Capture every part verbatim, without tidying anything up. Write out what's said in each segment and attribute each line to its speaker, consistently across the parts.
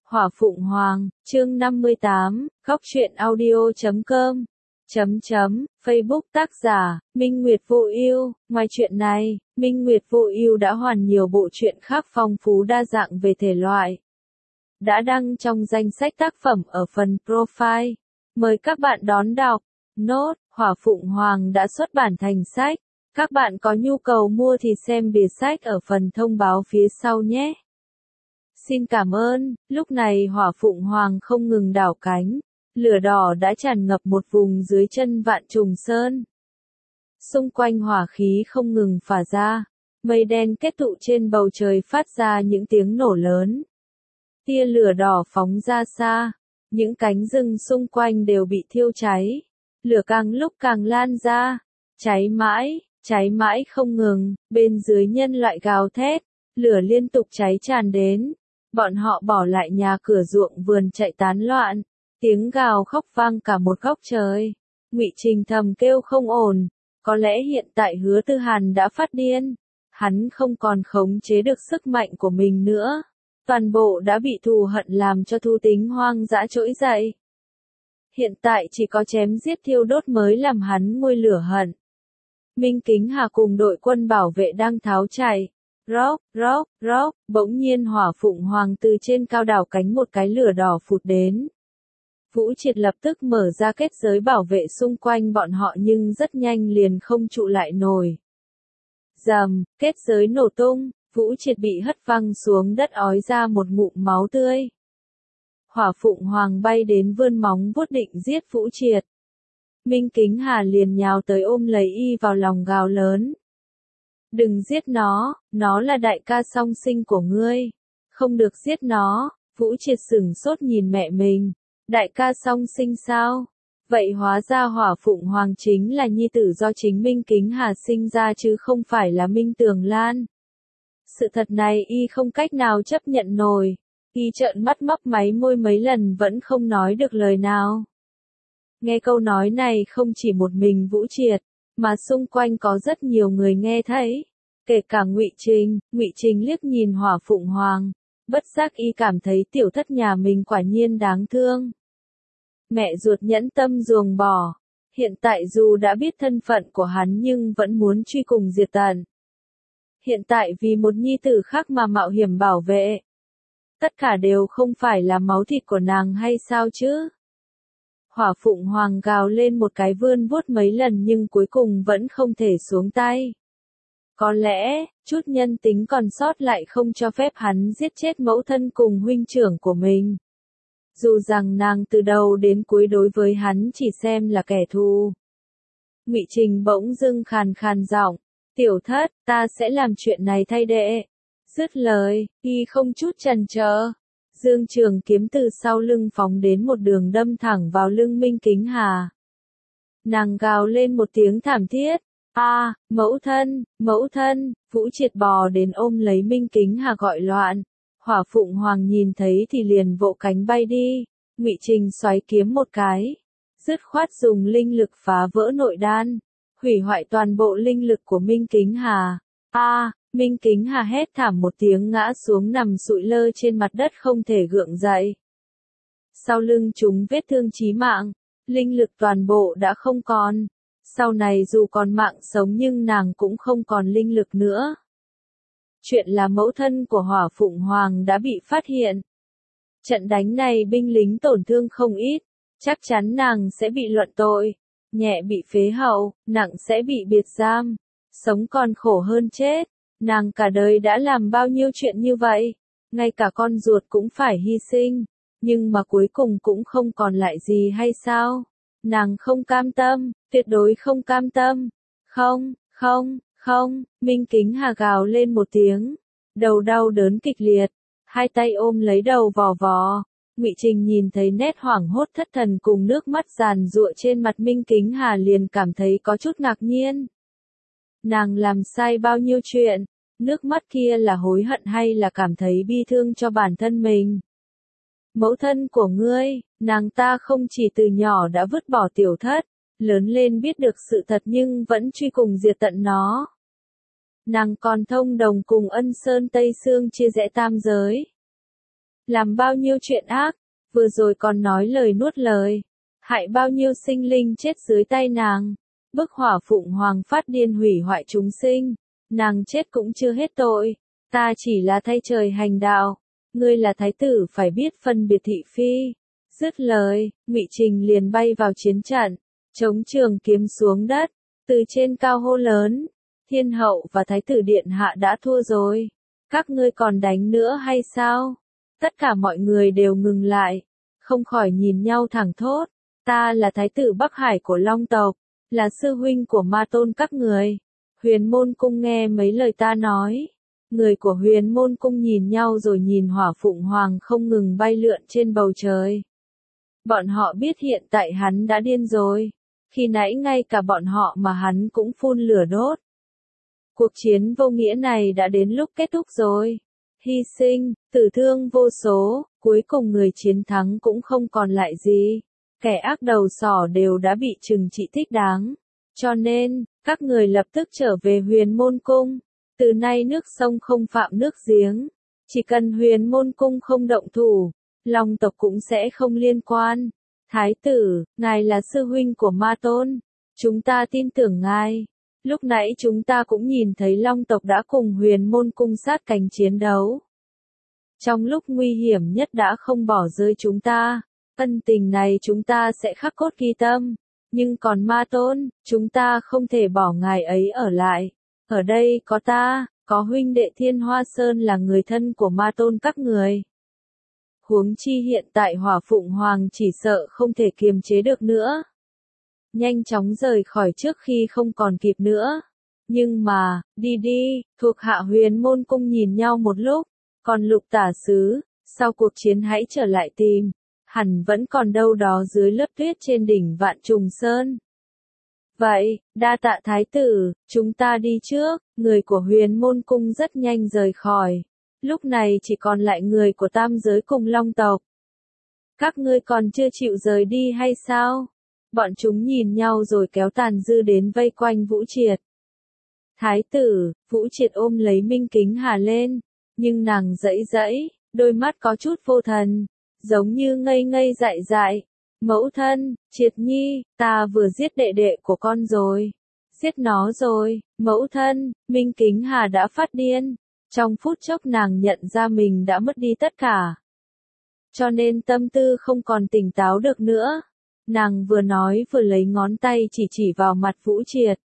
Speaker 1: Hỏa Phụng Hoàng, chương năm mươi tám, góc truyện audio chấm com, chấm chấm, Facebook tác giả, Minh Nguyệt Vô Ưu. Ngoài chuyện này, Minh Nguyệt Vô Ưu đã hoàn nhiều bộ truyện khác phong phú đa dạng về thể loại. Đã đăng trong danh sách tác phẩm ở phần profile. Mời các bạn đón đọc. Nốt, Hỏa Phụng Hoàng đã xuất bản thành sách. Các bạn có nhu cầu mua thì xem bìa sách ở phần thông báo phía sau nhé. Xin cảm ơn. Lúc này Hỏa Phụng Hoàng không ngừng đảo cánh. Lửa đỏ đã tràn ngập một vùng dưới chân Vạn Trùng Sơn. Xung quanh hỏa khí không ngừng phả ra. Mây đen kết tụ trên bầu trời phát ra những tiếng nổ lớn. Tia lửa đỏ phóng ra xa. Những cánh rừng xung quanh đều bị thiêu cháy. Lửa càng lúc càng lan ra. Cháy mãi, cháy mãi không ngừng. Bên dưới nhân loại gào thét. Lửa liên tục cháy tràn đến. Bọn họ bỏ lại nhà cửa ruộng vườn chạy tán loạn. Tiếng gào khóc vang cả một góc trời. Ngụy Trình thầm kêu không ổn. Có lẽ hiện tại Hứa Tư Hàn đã phát điên. Hắn không còn khống chế được sức mạnh của mình nữa. Toàn bộ đã bị thù hận làm cho thú tính hoang dã trỗi dậy. Hiện tại chỉ có chém giết thiêu đốt mới làm hắn nguôi lửa hận. Minh Kính Hà cùng đội quân bảo vệ đang tháo chạy. Róc, róc, róc, bỗng nhiên Hỏa Phụng Hoàng từ trên cao đảo cánh một cái lửa đỏ phụt đến. Vũ Triệt lập tức mở ra kết giới bảo vệ xung quanh bọn họ nhưng rất nhanh liền không trụ lại nổi. Rầm, kết giới nổ tung, Vũ Triệt bị hất văng xuống đất ói ra một ngụm máu tươi. Hỏa Phụng Hoàng bay đến vươn móng vuốt định giết Vũ Triệt. Minh Kính Hà liền nhào tới ôm lấy y vào lòng gào lớn. Đừng giết nó, nó là đại ca song sinh của ngươi. Không được giết nó. Vũ Triệt sửng sốt nhìn mẹ mình. Đại ca song sinh sao? Vậy hóa ra Hỏa Phụng Hoàng chính là nhi tử do chính Minh Kính Hà sinh ra chứ không phải là Minh Tường Lan. Sự thật này y không cách nào chấp nhận nổi. Y trợn mắt mấp máy môi mấy lần vẫn không nói được lời nào. Nghe câu nói này không chỉ một mình Vũ Triệt, mà xung quanh có rất nhiều người nghe thấy. Kể cả Ngụy Trình. Ngụy Trình liếc nhìn Hỏa Phụng Hoàng. Bất giác y cảm thấy tiểu thất nhà mình quả nhiên đáng thương. Mẹ ruột nhẫn tâm ruồng bỏ. Hiện tại dù đã biết thân phận của hắn nhưng vẫn muốn truy cùng diệt tận. Hiện tại vì một nhi tử khác mà mạo hiểm bảo vệ. Tất cả đều không phải là máu thịt của nàng hay sao chứ? Hỏa Phụng Hoàng gào lên một cái vươn vuốt mấy lần nhưng cuối cùng vẫn không thể xuống tay. Có lẽ, chút nhân tính còn sót lại không cho phép hắn giết chết mẫu thân cùng huynh trưởng của mình. Dù rằng nàng từ đầu đến cuối đối với hắn chỉ xem là kẻ thù. Ngụy Trình bỗng dưng khàn khàn giọng, tiểu thất, ta sẽ làm chuyện này thay đệ. Dứt lời, y không chút chần chờ. Dương trường kiếm từ sau lưng phóng đến một đường đâm thẳng vào lưng Minh Kính Hà. Nàng gào lên một tiếng thảm thiết. A, à, mẫu thân, mẫu thân, Vũ Triệt bò đến ôm lấy Minh Kính Hà gọi loạn. Hỏa Phụng Hoàng nhìn thấy thì liền vỗ cánh bay đi. Ngụy Trình xoáy kiếm một cái. Dứt khoát dùng linh lực phá vỡ nội đan. Hủy hoại toàn bộ linh lực của Minh Kính Hà. A, à, Minh Kính Hà hét thảm một tiếng ngã xuống nằm sụi lơ trên mặt đất không thể gượng dậy. Sau lưng chúng vết thương chí mạng. Linh lực toàn bộ đã không còn. Sau này dù còn mạng sống nhưng nàng cũng không còn linh lực nữa. Chuyện là mẫu thân của Hỏa Phụng Hoàng đã bị phát hiện. Trận đánh này binh lính tổn thương không ít. Chắc chắn nàng sẽ bị luận tội. Nhẹ bị phế hậu, nặng sẽ bị biệt giam. Sống còn khổ hơn chết. Nàng cả đời đã làm bao nhiêu chuyện như vậy. Ngay cả con ruột cũng phải hy sinh. Nhưng mà cuối cùng cũng không còn lại gì hay sao? Nàng không cam tâm, tuyệt đối không cam tâm. Không, không, không, Minh Kính Hà gào lên một tiếng. Đầu đau đớn kịch liệt, hai tay ôm lấy đầu vò vò. Ngụy Trình nhìn thấy nét hoảng hốt thất thần cùng nước mắt giàn giụa trên mặt Minh Kính Hà liền cảm thấy có chút ngạc nhiên. Nàng làm sai bao nhiêu chuyện, nước mắt kia là hối hận hay là cảm thấy bi thương cho bản thân mình? Mẫu thân của ngươi, nàng ta không chỉ từ nhỏ đã vứt bỏ tiểu thất, lớn lên biết được sự thật nhưng vẫn truy cùng diệt tận nó. Nàng còn thông đồng cùng Ân Sơn Tây Sương chia rẽ tam giới. làm bao nhiêu chuyện ác, vừa rồi còn nói lời nuốt lời, hại bao nhiêu sinh linh chết dưới tay nàng. Bức hỏa phụng hoàng phát điên hủy hoại chúng sinh, nàng chết cũng chưa hết tội, ta chỉ là thay trời hành đạo, ngươi là thái tử phải biết phân biệt thị phi. Dứt lời, Ngụy Trình liền bay vào chiến trận, chống trường kiếm xuống đất, từ trên cao hô lớn, thiên hậu và thái tử điện hạ đã thua rồi, các ngươi còn đánh nữa hay sao? Tất cả mọi người đều ngừng lại, không khỏi nhìn nhau thẳng thốt, ta là thái tử Bắc Hải của Long tộc, là sư huynh của Ma Tôn các người. Huyền Môn Cung nghe mấy lời ta nói, người của Huyền Môn Cung nhìn nhau rồi nhìn hỏa phụng hoàng không ngừng bay lượn trên bầu trời. Bọn họ biết hiện tại hắn đã điên rồi, khi nãy ngay cả bọn họ mà hắn cũng phun lửa đốt. Cuộc chiến vô nghĩa này đã đến lúc kết thúc rồi. Hy sinh, tử thương vô số, cuối cùng người chiến thắng cũng không còn lại gì. Kẻ ác đầu sỏ đều đã bị trừng trị thích đáng. Cho nên, các người lập tức trở về Huyền Môn Cung. Từ nay nước sông không phạm nước giếng. Chỉ cần Huyền Môn Cung không động thủ, Long tộc cũng sẽ không liên quan. Thái tử, ngài là sư huynh của Ma Tôn. Chúng ta tin tưởng ngài. Lúc nãy chúng ta cũng nhìn thấy Long tộc đã cùng Huyền Môn Cung sát cánh chiến đấu. Trong lúc nguy hiểm nhất đã không bỏ rơi chúng ta. Ân tình này chúng ta sẽ khắc cốt ghi tâm. Nhưng còn Ma Tôn, chúng ta không thể bỏ ngài ấy ở lại. Ở đây có ta, có huynh đệ Thiên Hoa Sơn là người thân của Ma Tôn các người. Huống chi hiện tại hỏa phụng hoàng chỉ sợ không thể kiềm chế được nữa. Nhanh chóng rời khỏi trước khi không còn kịp nữa. Nhưng mà, đi đi, thuộc hạ Huyền Môn Cung nhìn nhau một lúc, còn Lục tả sứ, sau cuộc chiến hãy trở lại tìm, hẳn vẫn còn đâu đó dưới lớp tuyết trên đỉnh Vạn Trùng Sơn. Vậy, đa tạ thái tử, chúng ta đi trước, người của Huyền Môn Cung rất nhanh rời khỏi. Lúc này chỉ còn lại người của tam giới cùng Long tộc. Các ngươi còn chưa chịu rời đi hay sao? Bọn chúng nhìn nhau rồi kéo Tàn Dư đến vây quanh Vũ Triệt. Thái tử, Vũ Triệt ôm lấy Minh Kính Hà lên, nhưng nàng dãy dãy, đôi mắt có chút vô thần, giống như ngây ngây dại dại. Mẫu thân, Triệt Nhi, ta vừa giết đệ đệ của con rồi. Giết nó rồi, mẫu thân, Minh Kính Hà đã phát điên. Trong phút chốc nàng nhận ra mình đã mất đi tất cả. Cho nên tâm tư không còn tỉnh táo được nữa. Nàng vừa nói vừa lấy ngón tay chỉ chỉ vào mặt Vũ Triệt.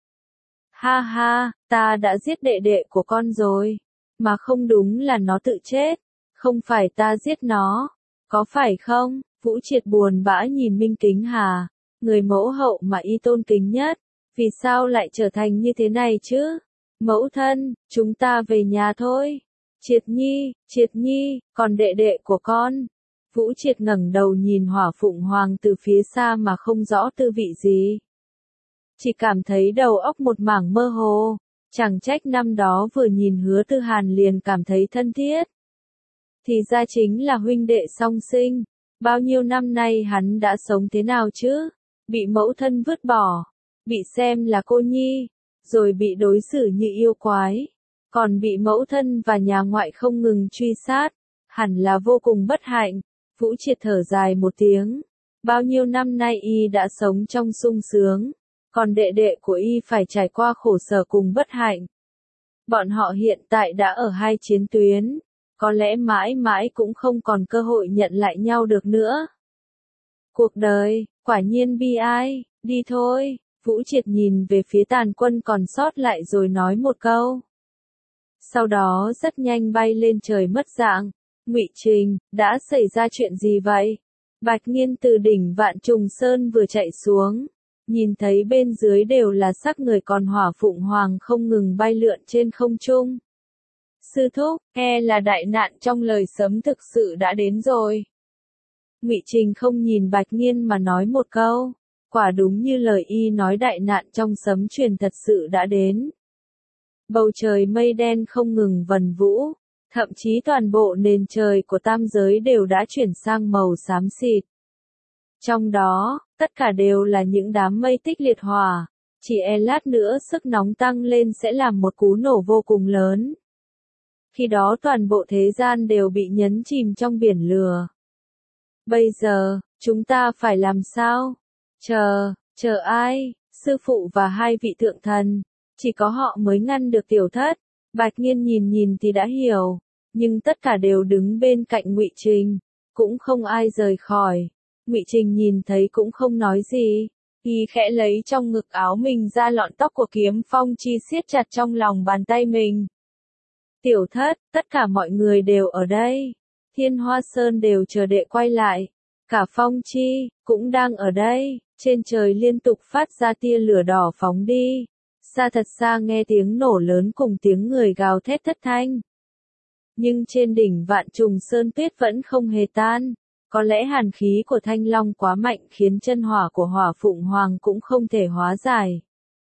Speaker 1: Ha ha, ta đã giết đệ đệ của con rồi. Mà không đúng là nó tự chết. Không phải ta giết nó. Có phải không? Vũ Triệt buồn bã nhìn Minh Kính Hà. Người mẫu hậu mà y tôn kính nhất. Vì sao lại trở thành như thế này chứ? Mẫu thân, chúng ta về nhà thôi. Triệt Nhi, Triệt Nhi, còn đệ đệ của con. Vũ Triệt ngẩng đầu nhìn hỏa phụng hoàng từ phía xa mà không rõ tư vị gì. Chỉ cảm thấy đầu óc một mảng mơ hồ. Chẳng trách năm đó vừa nhìn Hứa Tư Hàn liền cảm thấy thân thiết. Thì ra chính là huynh đệ song sinh. Bao nhiêu năm nay hắn đã sống thế nào chứ? Bị mẫu thân vứt bỏ. Bị xem là cô nhi. Rồi bị đối xử như yêu quái. Còn bị mẫu thân và nhà ngoại không ngừng truy sát. Hẳn là vô cùng bất hạnh. Vũ Triệt thở dài một tiếng. Bao nhiêu năm nay y đã sống trong sung sướng. Còn đệ đệ của y phải trải qua khổ sở cùng bất hạnh. Bọn họ hiện tại đã ở hai chiến tuyến. Có lẽ mãi mãi cũng không còn cơ hội nhận lại nhau được nữa. Cuộc đời, quả nhiên bi ai, đi thôi. Vũ Triệt nhìn về phía tàn quân còn sót lại rồi nói một câu. Sau đó rất nhanh bay lên trời mất dạng. Ngụy Trình, đã xảy ra chuyện gì vậy? Bạch Nghiên từ đỉnh Vạn Trùng Sơn vừa chạy xuống. Nhìn thấy bên dưới đều là xác người còn hỏa phụng hoàng không ngừng bay lượn trên không trung. Sư thúc, e là đại nạn trong lời sấm thực sự đã đến rồi. Ngụy Trình không nhìn Bạch Nghiên mà nói một câu. Quả đúng như lời y nói, đại nạn trong sấm truyền thật sự đã đến. Bầu trời mây đen không ngừng vần vũ, thậm chí toàn bộ nền trời của tam giới đều đã chuyển sang màu xám xịt. Trong đó, tất cả đều là những đám mây tích liệt hỏa, chỉ e lát nữa sức nóng tăng lên sẽ làm một cú nổ vô cùng lớn. Khi đó toàn bộ thế gian đều bị nhấn chìm trong biển lửa. Bây giờ, chúng ta phải làm sao? Chờ, chờ ai? Sư phụ và hai vị thượng thần. Chỉ có họ mới ngăn được Tiểu Thất. Bạch Nghiên nhìn nhìn thì đã hiểu. Nhưng tất cả đều đứng bên cạnh Ngụy Trình. Cũng không ai rời khỏi. Ngụy Trình nhìn thấy cũng không nói gì. Y khẽ lấy trong ngực áo mình ra lọn tóc của Kiếm Phong Chi siết chặt trong lòng bàn tay mình. Tiểu Thất, tất cả mọi người đều ở đây. Thiên Hoa Sơn đều chờ đệ quay lại. Cả Phong Chi, cũng đang ở đây. Trên trời liên tục phát ra tia lửa đỏ phóng đi. Xa thật xa nghe tiếng nổ lớn cùng tiếng người gào thét thất thanh. Nhưng trên đỉnh Vạn Trùng Sơn tuyết vẫn không hề tan. Có lẽ hàn khí của Thanh Long quá mạnh khiến chân hỏa của Hỏa Phụng Hoàng cũng không thể hóa giải.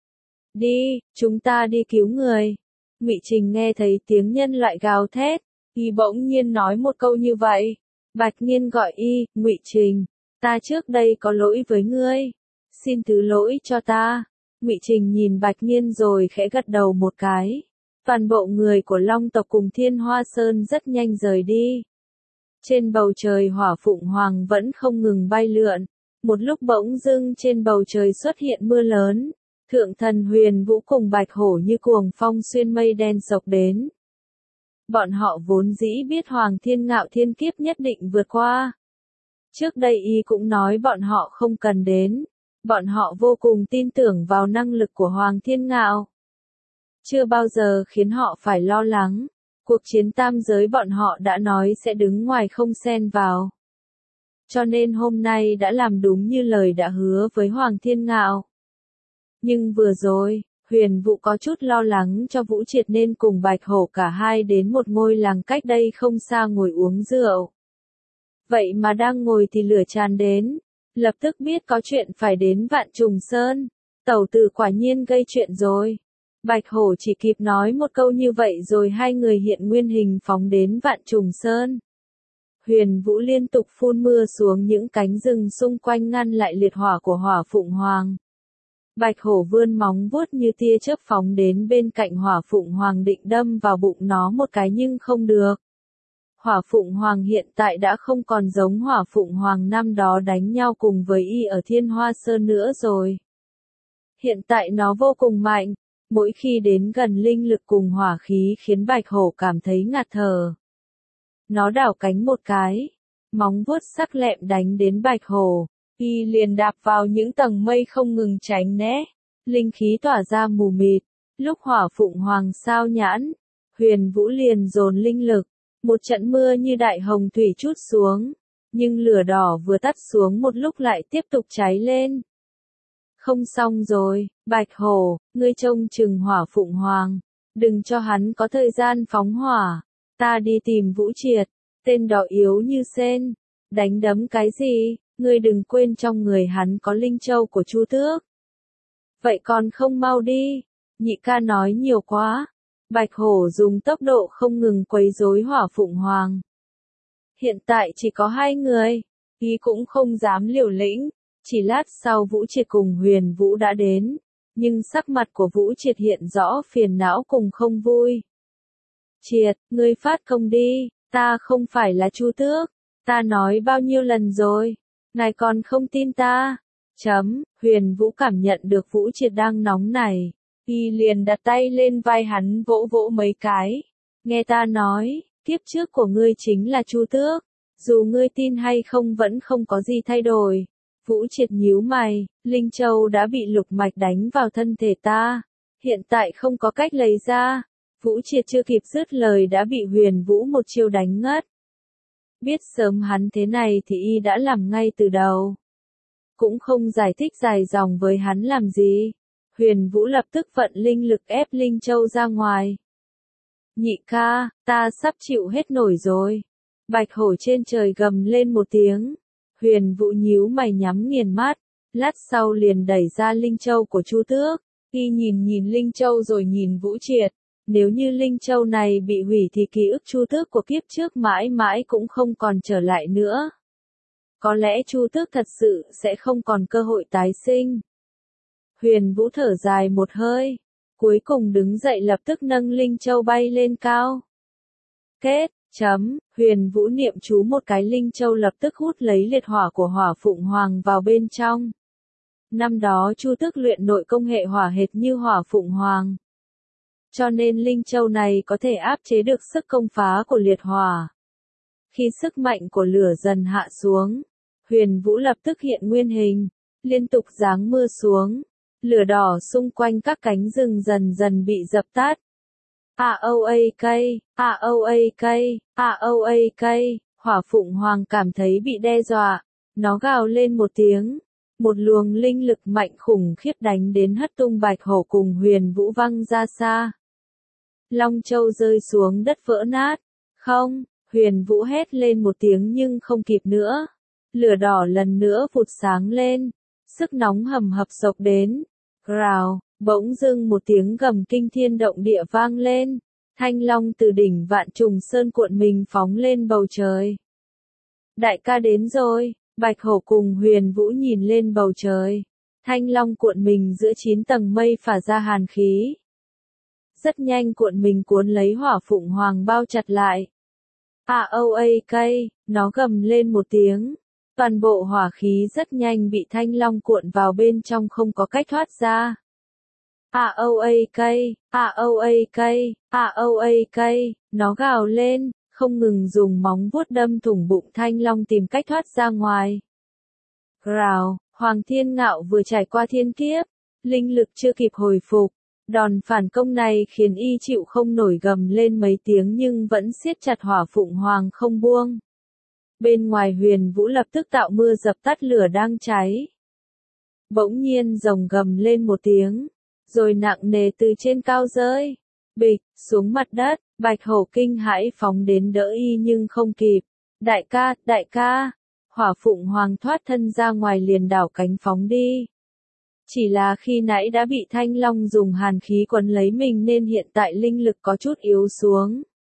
Speaker 1: Đi, chúng ta đi cứu người. Ngụy Trình nghe thấy tiếng nhân loại gào thét, y bỗng nhiên nói một câu như vậy. Bạch Nghiên gọi y, Ngụy Trình, ta trước đây có lỗi với ngươi, xin thứ lỗi cho ta. Ngụy Trình nhìn Bạch Nghiên rồi khẽ gật đầu một cái. Toàn bộ người của Long tộc cùng Thiên Hoa Sơn rất nhanh rời đi. Trên bầu trời Hỏa Phụng Hoàng vẫn không ngừng bay lượn. Một lúc bỗng dưng trên bầu trời xuất hiện mưa lớn. Thượng thần Huyền Vũ cùng Bạch Hổ như cuồng phong xuyên mây đen sộc đến. Bọn họ vốn dĩ biết Hoàng Thiên Ngạo thiên kiếp nhất định vượt qua. Trước đây y cũng nói bọn họ không cần đến. Bọn họ vô cùng tin tưởng vào năng lực của Hoàng Thiên Ngạo. Chưa bao giờ khiến họ phải lo lắng. Cuộc chiến tam giới bọn họ đã nói sẽ đứng ngoài không xen vào. Cho nên hôm nay đã làm đúng như lời đã hứa với Hoàng Thiên Ngạo. Nhưng vừa rồi, Huyền Vũ có chút lo lắng cho Vũ Triệt nên cùng Bạch Hổ cả hai đến một ngôi làng cách đây không xa ngồi uống rượu. Vậy mà đang ngồi thì lửa tràn đến, lập tức biết có chuyện phải đến Vạn Trùng Sơn. Tẩu tử quả nhiên gây chuyện rồi. Bạch Hổ chỉ kịp nói một câu như vậy rồi hai người hiện nguyên hình phóng đến Vạn Trùng Sơn. Huyền Vũ liên tục phun mưa xuống những cánh rừng xung quanh ngăn lại liệt hỏa của Hỏa Phụng Hoàng. Bạch Hổ vươn móng vuốt như tia chớp phóng đến bên cạnh Hỏa Phụng Hoàng định đâm vào bụng nó một cái nhưng không được. Hỏa Phụng Hoàng hiện tại đã không còn giống Hỏa Phụng Hoàng năm đó đánh nhau cùng với y ở Thiên Hoa Sơn nữa rồi. Hiện tại nó vô cùng mạnh, mỗi khi đến gần linh lực cùng hỏa khí khiến Bạch Hổ cảm thấy ngạt thở. Nó đảo cánh một cái, móng vuốt sắc lẹm đánh đến Bạch Hổ. Y liền đạp vào những tầng mây không ngừng tránh né. Linh khí tỏa ra mù mịt. Lúc Hỏa Phụng Hoàng sao nhãn, Huyền Vũ liền dồn linh lực. Một trận mưa như đại hồng thủy trút xuống. Nhưng lửa đỏ vừa tắt xuống một lúc lại tiếp tục cháy lên. Không xong rồi, Bạch Hổ, ngươi trông chừng Hỏa Phụng Hoàng. Đừng cho hắn có thời gian phóng hỏa. Ta đi tìm Vũ Triệt. Tên đó yếu như sên. Đánh đấm cái gì? Ngươi đừng quên trong người hắn có linh châu của Chu Tước. Vậy còn không mau đi. Nhị ca nói nhiều quá. Bạch Hổ dùng tốc độ không ngừng quấy rối Hỏa Phụng Hoàng. Hiện tại chỉ có hai người. Y cũng không dám liều lĩnh. Chỉ lát sau Vũ Triệt cùng Huyền Vũ đã đến. Nhưng sắc mặt của Vũ Triệt hiện rõ phiền não cùng không vui. Triệt, ngươi phát công đi. Ta không phải là Chu Tước. Ta nói bao nhiêu lần rồi. Ngài còn không tin ta. Chấm, Huyền Vũ cảm nhận được Vũ Triệt đang nóng này. Y liền đặt tay lên vai hắn vỗ vỗ mấy cái. Nghe ta nói, kiếp trước của ngươi chính là Chu Tước. Dù ngươi tin hay không vẫn không có gì thay đổi. Vũ Triệt nhíu mày, Linh Châu đã bị lục mạch đánh vào thân thể ta. Hiện tại không có cách lấy ra. Vũ Triệt chưa kịp dứt lời đã bị Huyền Vũ một chiêu đánh ngất. Biết sớm hắn thế này thì y đã làm ngay từ đầu. Cũng không giải thích dài dòng với hắn làm gì. Huyền Vũ lập tức vận linh lực ép Linh Châu ra ngoài. Nhị ca, ta sắp chịu hết nổi rồi. Bạch Hổ trên trời gầm lên một tiếng. Huyền Vũ nhíu mày nhắm nghiền mắt. Lát sau liền đẩy ra Linh Châu của Chu Tước. Y nhìn nhìn Linh Châu rồi nhìn Vũ Triệt. Nếu như Linh Châu này bị hủy thì ký ức Chu Tước của kiếp trước mãi mãi cũng không còn trở lại nữa. Có lẽ Chu Tước thật sự sẽ không còn cơ hội tái sinh. Huyền Vũ thở dài một hơi. Cuối cùng đứng dậy lập tức nâng Linh Châu bay lên cao. Kết, chấm, Huyền Vũ niệm chú một cái linh châu lập tức hút lấy liệt hỏa của hỏa phụng hoàng vào bên trong. Năm đó Chu Tước luyện nội công hệ hỏa hệt như hỏa phụng hoàng. Cho nên linh châu này có thể áp chế được sức công phá của liệt hỏa. Khi sức mạnh của lửa dần hạ xuống, Huyền Vũ lập tức hiện nguyên hình, liên tục giáng mưa xuống. Lửa đỏ xung quanh các cánh rừng dần dần bị dập tắt. A O A K, A O A K, A O A K, hỏa phụng hoàng cảm thấy bị đe dọa. Nó gào lên một tiếng. Một luồng linh lực mạnh khủng khiếp đánh đến hất tung Bạch Hổ cùng Huyền Vũ văng ra xa. Long Châu rơi xuống đất vỡ nát. Không, Huyền Vũ hét lên một tiếng nhưng không kịp nữa. Lửa đỏ lần nữa vụt sáng lên. Sức nóng hầm hập sộc đến. Rào, bỗng dưng một tiếng gầm kinh thiên động địa vang lên. Thanh long từ đỉnh Vạn Trùng Sơn cuộn mình phóng lên bầu trời. Đại ca đến rồi, Bạch Hổ cùng Huyền Vũ nhìn lên bầu trời. Thanh long cuộn mình giữa chín tầng mây phả ra hàn khí. Rất nhanh cuộn mình cuốn lấy hỏa phụng hoàng bao chặt lại. A O A K, nó gầm lên một tiếng. Toàn bộ hỏa khí rất nhanh bị thanh long cuộn vào bên trong không có cách thoát ra. A O A K, A O A K, A O A K, nó gào lên, không ngừng dùng móng vuốt đâm thủng bụng thanh long tìm cách thoát ra ngoài. Rào, Hoàng Thiên Ngạo vừa trải qua thiên kiếp, linh lực chưa kịp hồi phục. Đòn phản công này khiến y chịu không nổi gầm lên mấy tiếng nhưng vẫn siết chặt hỏa phụng hoàng không buông. Bên ngoài Huyền Vũ lập tức tạo mưa dập tắt lửa đang cháy. Bỗng nhiên rồng gầm lên một tiếng, rồi nặng nề từ trên cao rơi, bịch, xuống mặt đất. Bạch Hổ kinh hãi phóng đến đỡ y nhưng không kịp. Đại ca, đại ca, hỏa phụng hoàng thoát thân ra ngoài liền đảo cánh phóng đi. Chỉ là khi nãy đã bị thanh long dùng hàn khí quấn lấy mình nên hiện tại linh lực có chút yếu xuống.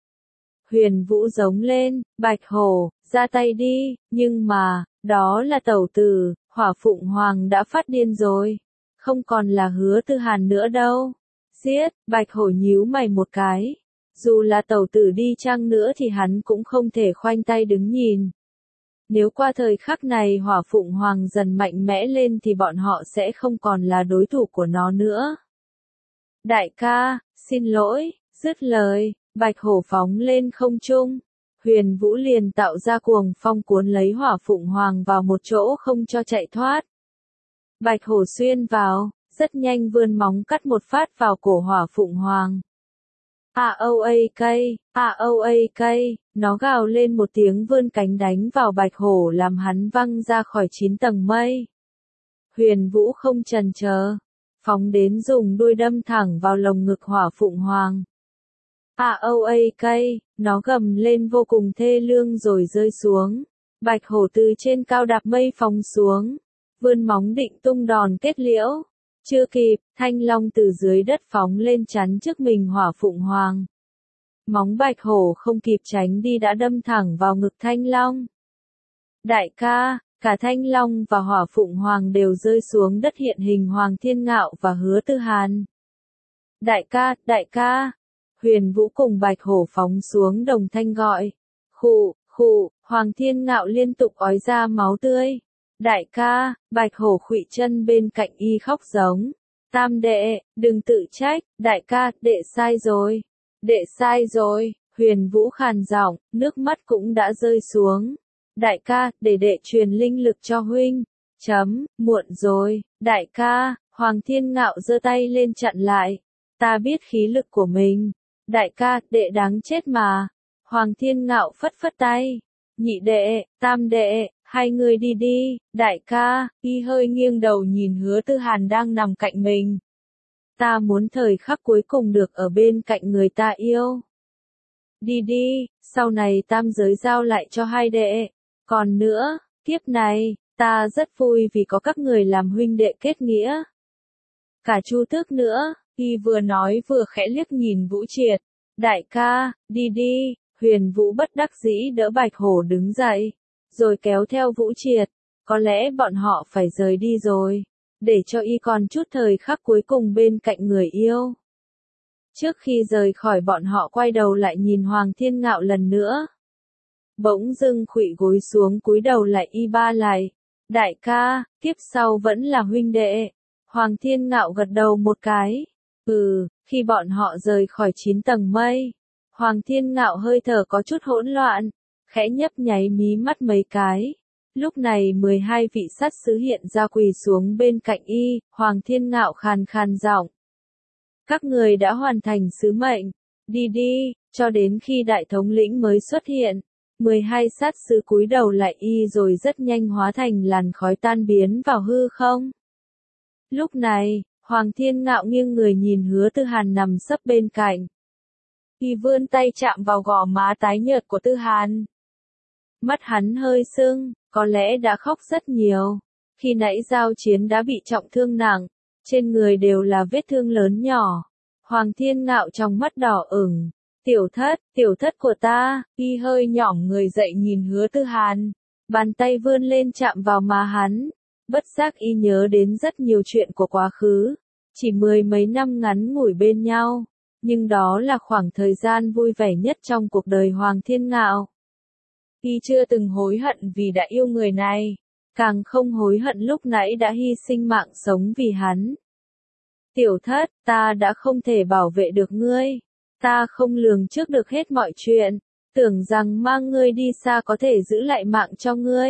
Speaker 1: Huyền Vũ giống lên, Bạch Hổ, ra tay đi, nhưng mà, đó là tẩu tử, hỏa phụng hoàng đã phát điên rồi. Không còn là Hứa Tư Hàn nữa đâu. Giết, Bạch Hổ nhíu mày một cái. Dù là tẩu tử đi chăng nữa thì hắn cũng không thể khoanh tay đứng nhìn. Nếu qua thời khắc này hỏa phụng hoàng dần mạnh mẽ lên thì bọn họ sẽ không còn là đối thủ của nó nữa. Đại ca, xin lỗi, dứt lời, Bạch Hổ phóng lên không trung. Huyền Vũ liền tạo ra cuồng phong cuốn lấy hỏa phụng hoàng vào một chỗ không cho chạy thoát. Bạch Hổ xuyên vào, rất nhanh vươn móng cắt một phát vào cổ hỏa phụng hoàng. A O A K, A O A K, nó gào lên một tiếng vươn cánh đánh vào Bạch Hổ làm hắn văng ra khỏi chín tầng mây. Huyền Vũ không chần chờ, phóng đến dùng đuôi đâm thẳng vào lồng ngực hỏa phụng hoàng. A O A K, nó gầm lên vô cùng thê lương rồi rơi xuống. Bạch Hổ từ trên cao đạp mây phóng xuống, vươn móng định tung đòn kết liễu. Chưa kịp, thanh long từ dưới đất phóng lên chắn trước mình hỏa phụng hoàng. Móng Bạch Hổ không kịp tránh đi đã đâm thẳng vào ngực thanh long. Đại ca, cả thanh long và hỏa phụng hoàng đều rơi xuống đất hiện hình Hoàng Thiên Ngạo và Hứa Tư Hàn. Đại ca, đại ca, Huyền Vũ cùng Bạch Hổ phóng xuống đồng thanh gọi. Khụ, khụ, Hoàng Thiên Ngạo liên tục ói ra máu tươi. Đại ca, Bạch Hổ khuỵu chân bên cạnh y khóc giống. Tam đệ, đừng tự trách, đại ca, đệ sai rồi. Đệ sai rồi, Huyền Vũ khàn giọng, nước mắt cũng đã rơi xuống. Đại ca, để đệ truyền linh lực cho huynh. Chấm, muộn rồi, đại ca, Hoàng Thiên Ngạo giơ tay lên chặn lại. Ta biết khí lực của mình. Đại ca, đệ đáng chết mà. Hoàng Thiên Ngạo phất phất tay. Nhị đệ, tam đệ, hai người đi đi, đại ca, y hơi nghiêng đầu nhìn Hứa Tư Hàn đang nằm cạnh mình. Ta muốn thời khắc cuối cùng được ở bên cạnh người ta yêu. Đi đi, sau này tam giới giao lại cho hai đệ. Còn nữa, kiếp này, ta rất vui vì có các người làm huynh đệ kết nghĩa. Cả Chu Tước nữa, y vừa nói vừa khẽ liếc nhìn Vũ Triệt. Đại ca, đi đi, Huyền Vũ bất đắc dĩ đỡ Bạch Hổ đứng dậy, rồi kéo theo Vũ Triệt. Có lẽ bọn họ phải rời đi rồi, để cho y còn chút thời khắc cuối cùng bên cạnh người yêu. Trước khi rời khỏi bọn họ quay đầu lại nhìn Hoàng Thiên Ngạo lần nữa. Bỗng dưng khuỵu gối xuống cúi đầu lại y ba lại. Đại ca, kiếp sau vẫn là huynh đệ. Hoàng Thiên Ngạo gật đầu một cái. Ừ, khi bọn họ rời khỏi chín tầng mây. Hoàng Thiên Ngạo hơi thở có chút hỗn loạn. Khẽ nhấp nháy mí mắt mấy cái. Lúc này mười hai vị sát sứ hiện ra quỳ xuống bên cạnh y. Hoàng Thiên Ngạo khàn khàn giọng. Các người đã hoàn thành sứ mệnh. Đi đi, cho đến khi đại thống lĩnh mới xuất hiện. mười hai sát sứ cúi đầu lại y rồi rất nhanh hóa thành làn khói tan biến vào hư không. Lúc này, Hoàng Thiên Ngạo nghiêng người nhìn Hứa Tư Hàn nằm sấp bên cạnh. Y vươn tay chạm vào gò má tái nhợt của Tư Hàn. Mắt hắn hơi sưng, có lẽ đã khóc rất nhiều. Khi nãy giao chiến đã bị trọng thương nặng, trên người đều là vết thương lớn nhỏ. Hoàng Thiên Ngạo trong mắt đỏ ửng. Tiểu thất, tiểu thất của ta, y hơi nhỏm người dậy nhìn Hứa Tư Hàn. Bàn tay vươn lên chạm vào má hắn. Bất giác y nhớ đến rất nhiều chuyện của quá khứ. Chỉ mười mấy năm ngắn ngủi bên nhau. Nhưng đó là khoảng thời gian vui vẻ nhất trong cuộc đời Hoàng Thiên Ngạo. Y chưa từng hối hận vì đã yêu người này. Càng không hối hận lúc nãy đã hy sinh mạng sống vì hắn. Tiểu thất, ta đã không thể bảo vệ được ngươi. Ta không lường trước được hết mọi chuyện. Tưởng rằng mang ngươi đi xa có thể giữ lại mạng cho ngươi.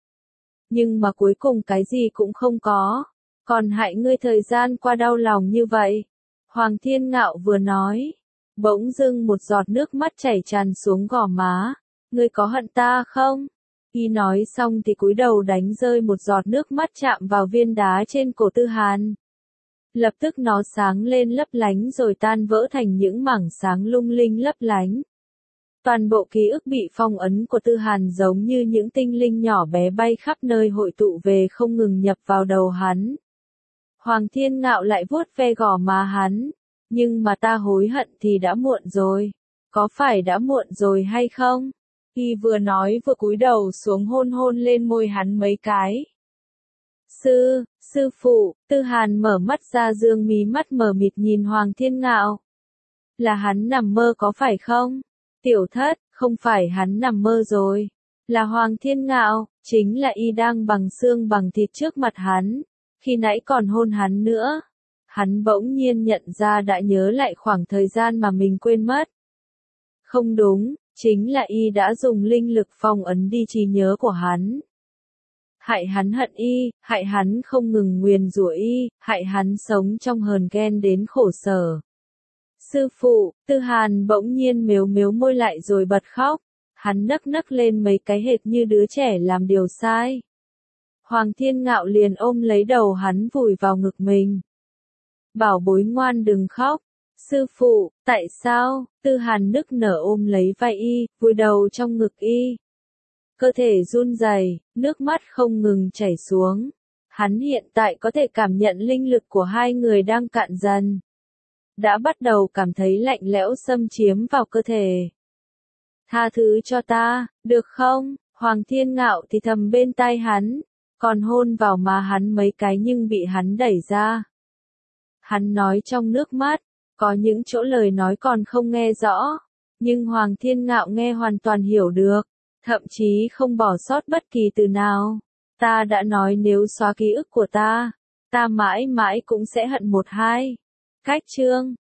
Speaker 1: Nhưng mà cuối cùng cái gì cũng không có. Còn hại ngươi thời gian qua đau lòng như vậy. Hoàng Thiên Ngạo vừa nói. Bỗng dưng một giọt nước mắt chảy tràn xuống gò má. Ngươi có hận ta không? Y nói xong thì cúi đầu đánh rơi một giọt nước mắt chạm vào viên đá trên cổ Tư Hàn. Lập tức nó sáng lên lấp lánh rồi tan vỡ thành những mảng sáng lung linh lấp lánh. Toàn bộ ký ức bị phong ấn của Tư Hàn giống như những tinh linh nhỏ bé bay khắp nơi hội tụ về không ngừng nhập vào đầu hắn. Hoàng Thiên Ngạo lại vuốt ve gò má hắn. Nhưng mà ta hối hận thì đã muộn rồi. Có phải đã muộn rồi hay không? Y vừa nói vừa cúi đầu xuống hôn hôn lên môi hắn mấy cái. Sư, sư phụ, Tư Hàn mở mắt ra dương mí mắt mờ mịt nhìn Hoàng Thiên Ngạo. Là hắn nằm mơ có phải không? Tiểu thất, không phải hắn nằm mơ rồi. Là Hoàng Thiên Ngạo, chính là y đang bằng xương bằng thịt trước mặt hắn. Khi nãy còn hôn hắn nữa. Hắn bỗng nhiên nhận ra đã nhớ lại khoảng thời gian mà mình quên mất. Không đúng, chính là y đã dùng linh lực phong ấn đi trí nhớ của hắn. Hại hắn hận y, hại hắn không ngừng nguyền rủa y, hại hắn sống trong hờn ghen đến khổ sở. Sư phụ, Tư Hàn bỗng nhiên mếu mếu môi lại rồi bật khóc. Hắn nấc nấc lên mấy cái hệt như đứa trẻ làm điều sai. Hoàng Thiên Ngạo liền ôm lấy đầu hắn vùi vào ngực mình. Bảo bối ngoan đừng khóc. Sư phụ, tại sao? Tư Hàn nức nở ôm lấy vai y, vùi đầu trong ngực y. Cơ thể run rẩy, nước mắt không ngừng chảy xuống. Hắn hiện tại có thể cảm nhận linh lực của hai người đang cạn dần. Đã bắt đầu cảm thấy lạnh lẽo xâm chiếm vào cơ thể. Tha thứ cho ta, được không? Hoàng Thiên Ngạo thì thầm bên tai hắn, còn hôn vào má hắn mấy cái nhưng bị hắn đẩy ra. Hắn nói trong nước mắt, có những chỗ lời nói còn không nghe rõ, nhưng Hoàng Thiên Ngạo nghe hoàn toàn hiểu được, thậm chí không bỏ sót bất kỳ từ nào. Ta đã nói nếu xóa ký ức của ta, ta mãi mãi cũng sẽ hận một hai. Cách chương